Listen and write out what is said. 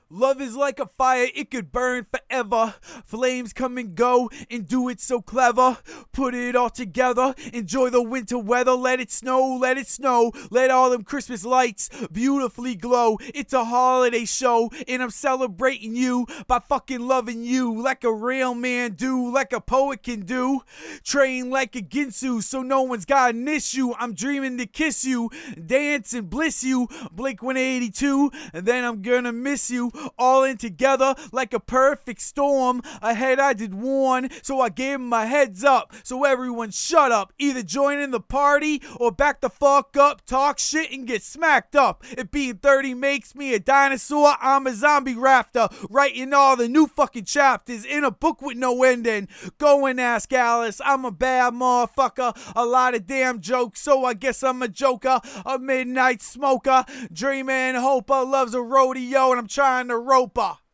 Love is like a fire, it could burn forever. Flames come and go and do it so clever. Put it all together, enjoy the winter weather. Let it snow, let it snow. Let all them Christmas lights beautifully glow. It's a holiday show and I'm celebrating you by fucking loving you like a real man do, like a poet can do. Train like a Ginsu so no one's got an issue. I'm dreaming to kiss you, dance and bliss you. Blink 182, and then I'm gonna miss you. All in together like a perfect storm. Ahead I did warn, so I gave him my heads up. So everyone shut up. Either join in the party or back the fuck up. Talk shit and get smacked up. It being 30 makes me a dinosaur. I'm a zombie rafter, writing all the new fucking chapters in a book with no ending. Go and ask Alice. I'm a bad motherfucker. A lot of damn jokes, so I guess I'm a joker. A midnight smoker. Dreamer and hoper loves a rodeo, and I'm trying to rope her.